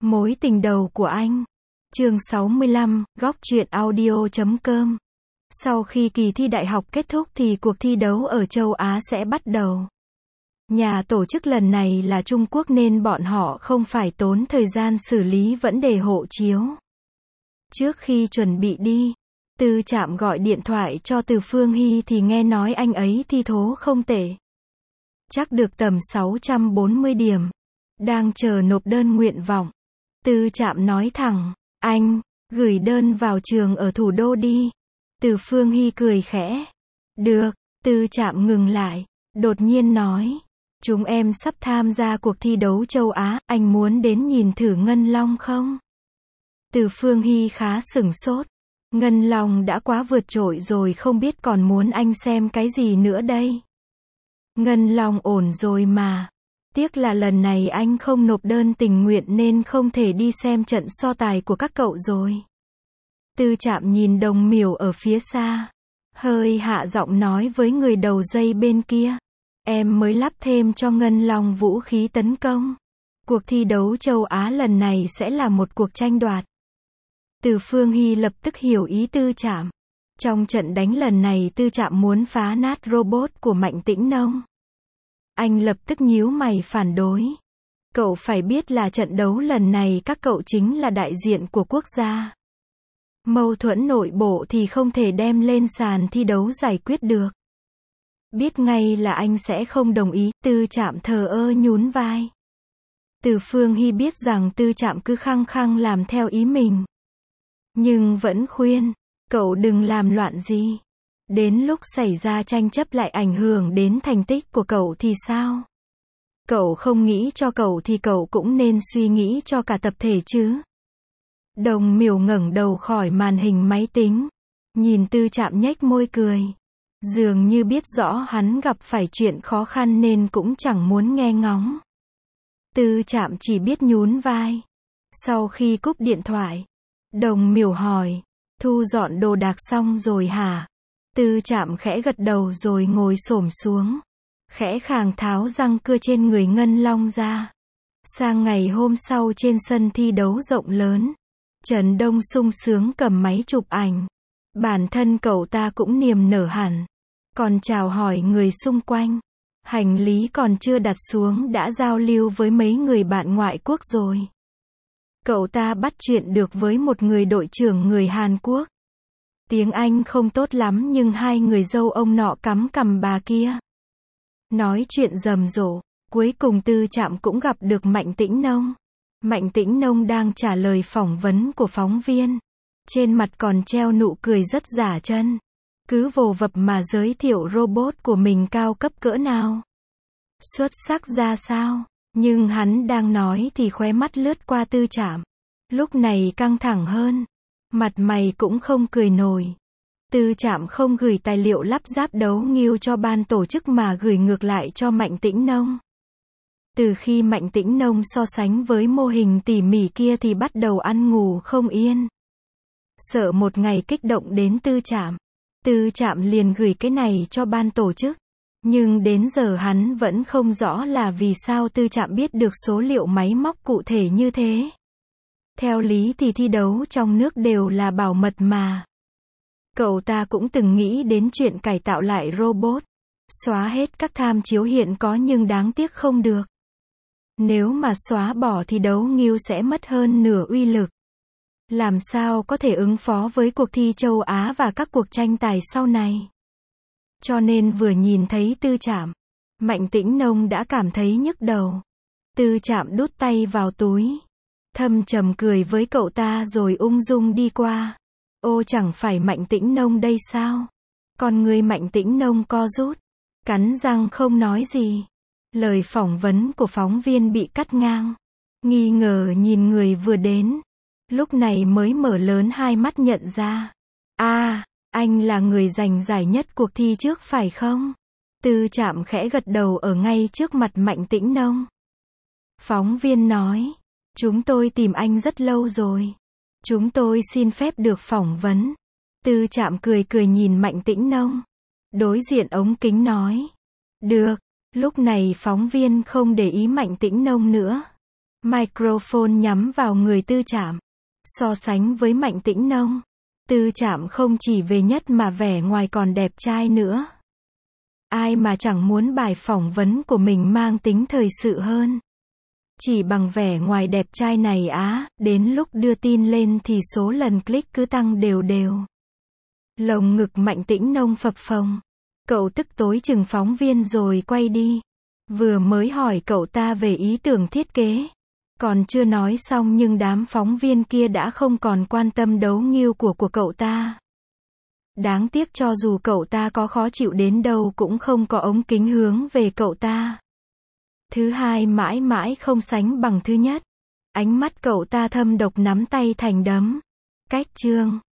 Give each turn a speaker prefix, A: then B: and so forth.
A: Mối tình đầu của anh. Chương 65, góc truyện audio.com. Sau khi kỳ thi đại học kết thúc thì cuộc thi đấu ở châu Á sẽ bắt đầu. Nhà tổ chức lần này là Trung Quốc nên bọn họ không phải tốn thời gian xử lý vấn đề hộ chiếu. Trước khi chuẩn bị đi, Tư Trạm gọi điện thoại cho Từ Phương Hy thì nghe nói anh ấy thi thố không tệ. Chắc được tầm 640 điểm. Đang chờ nộp đơn nguyện vọng. Tư Trạm nói thẳng, anh, gửi đơn vào trường ở thủ đô đi. Từ Phương Hy cười khẽ. Được, Tư Trạm ngừng lại, đột nhiên nói. Chúng em sắp tham gia cuộc thi đấu châu Á, anh muốn đến nhìn thử Ngân Long không? Từ Phương Hy khá sửng sốt. Ngân Long đã quá vượt trội rồi, không biết còn muốn anh xem cái gì nữa đây. Ngân Long ổn rồi mà. Tiếc là lần này anh không nộp đơn tình nguyện nên không thể đi xem trận so tài của các cậu rồi. Tư Trạm nhìn Đồng Miểu ở phía xa, hơi hạ giọng nói với người đầu dây bên kia. Em mới lắp thêm cho Ngân Long vũ khí tấn công. Cuộc thi đấu châu Á lần này sẽ là một cuộc tranh đoạt. Từ Phương Hy lập tức hiểu ý Tư Trạm. Trong trận đánh lần này Tư Trạm muốn phá nát robot của Mạnh Tĩnh Nông. Anh lập tức nhíu mày phản đối. Cậu phải biết là trận đấu lần này các cậu chính là đại diện của quốc gia. Mâu thuẫn nội bộ thì không thể đem lên sàn thi đấu giải quyết được. Biết ngay là anh sẽ không đồng ý, Tư Trạm thờ ơ nhún vai. Từ Phương Hy biết rằng Tư Trạm cứ khăng khăng làm theo ý mình. Nhưng vẫn khuyên, cậu đừng làm loạn gì. Đến lúc xảy ra tranh chấp lại ảnh hưởng đến thành tích của cậu thì sao? Cậu không nghĩ cho cậu thì cậu cũng nên suy nghĩ cho cả tập thể chứ. Đồng Miểu ngẩng đầu khỏi màn hình máy tính, nhìn Tư Trạm nhếch môi cười. Dường như biết rõ hắn gặp phải chuyện khó khăn nên cũng chẳng muốn nghe ngóng. Tư Trạm chỉ biết nhún vai. Sau khi cúp điện thoại, Đồng Miểu hỏi, thu dọn đồ đạc xong rồi hả? Tư Trạm khẽ gật đầu rồi ngồi xổm xuống, khẽ khàng tháo răng cưa trên người Ngân Long ra. Sang ngày hôm sau trên sân thi đấu rộng lớn, Trần Đông sung sướng cầm máy chụp ảnh. Bản thân cậu ta cũng niềm nở hẳn, còn chào hỏi người xung quanh. Hành lý còn chưa đặt xuống đã giao lưu với mấy người bạn ngoại quốc rồi. Cậu ta bắt chuyện được với một người đội trưởng người Hàn Quốc. Tiếng Anh không tốt lắm nhưng hai người dâu ông nọ cắm cằm bà kia nói chuyện rầm rộ. Cuối cùng Tư Trạm cũng gặp được Mạnh Tĩnh Nông. Mạnh Tĩnh Nông đang trả lời phỏng vấn của phóng viên. Trên mặt còn treo nụ cười rất giả chân. Cứ vồ vập mà giới thiệu robot của mình cao cấp cỡ nào, xuất sắc ra sao. Nhưng hắn đang nói thì khóe mắt lướt qua Tư Trạm. Lúc này căng thẳng hơn. Mặt mày cũng không cười nổi. Tư Trạm không gửi tài liệu lắp ráp đấu nghêu cho ban tổ chức mà gửi ngược lại cho Mạnh Tĩnh Nông. Từ khi Mạnh Tĩnh Nông so sánh với mô hình tỉ mỉ kia thì bắt đầu ăn ngủ không yên. Sợ một ngày kích động đến Tư Trạm. Tư Trạm liền gửi cái này cho ban tổ chức. Nhưng đến giờ hắn vẫn không rõ là vì sao Tư Trạm biết được số liệu máy móc cụ thể như thế. Theo lý thì thi đấu trong nước đều là bảo mật mà. Cậu ta cũng từng nghĩ đến chuyện cải tạo lại robot, xóa hết các tham chiếu hiện có nhưng đáng tiếc không được. Nếu mà xóa bỏ thì đấu nghêu sẽ mất hơn nửa uy lực. Làm sao có thể ứng phó với cuộc thi châu Á và các cuộc tranh tài sau này. Cho nên vừa nhìn thấy Tư Trạm, Mạnh Tĩnh Nông đã cảm thấy nhức đầu. Tư Trạm đút tay vào túi, thâm trầm cười với cậu ta rồi ung dung đi qua. Ô, chẳng phải Mạnh Tĩnh Nông đây sao? Con người Mạnh Tĩnh Nông co rút, cắn răng không nói gì. Lời phỏng vấn của phóng viên bị cắt ngang. Nghi ngờ nhìn người vừa đến. Lúc này mới mở lớn hai mắt nhận ra. Anh là người giành giải nhất cuộc thi trước phải không? Tư Trạm khẽ gật đầu ở ngay trước mặt Mạnh Tĩnh Nông. Phóng viên nói, chúng tôi tìm anh rất lâu rồi. Chúng tôi xin phép được phỏng vấn. Tư Trạm cười cười nhìn Mạnh Tĩnh Nông. Đối diện ống kính nói. Được. Lúc này phóng viên không để ý Mạnh Tĩnh Nông nữa, Microphone nhắm vào người Tư Trạm. So sánh với Mạnh Tĩnh Nông, Tư Trạm không chỉ về nhất mà vẻ ngoài còn đẹp trai nữa. Ai mà chẳng muốn bài phỏng vấn của mình mang tính thời sự hơn. Chỉ bằng vẻ ngoài đẹp trai này đến lúc đưa tin lên thì số lần click cứ tăng đều đều. Lồng ngực Mạnh Tĩnh Nông phập phồng. Cậu tức tối chừng phóng viên rồi quay đi. Vừa mới hỏi cậu ta về ý tưởng thiết kế. Còn chưa nói xong nhưng đám phóng viên kia đã không còn quan tâm đấu nghêu của cậu ta. Đáng tiếc cho dù cậu ta có khó chịu đến đâu cũng không có ống kính hướng về cậu ta. Thứ hai mãi mãi không sánh bằng thứ nhất. Ánh mắt cậu ta thâm độc nắm tay thành đấm. Cách chương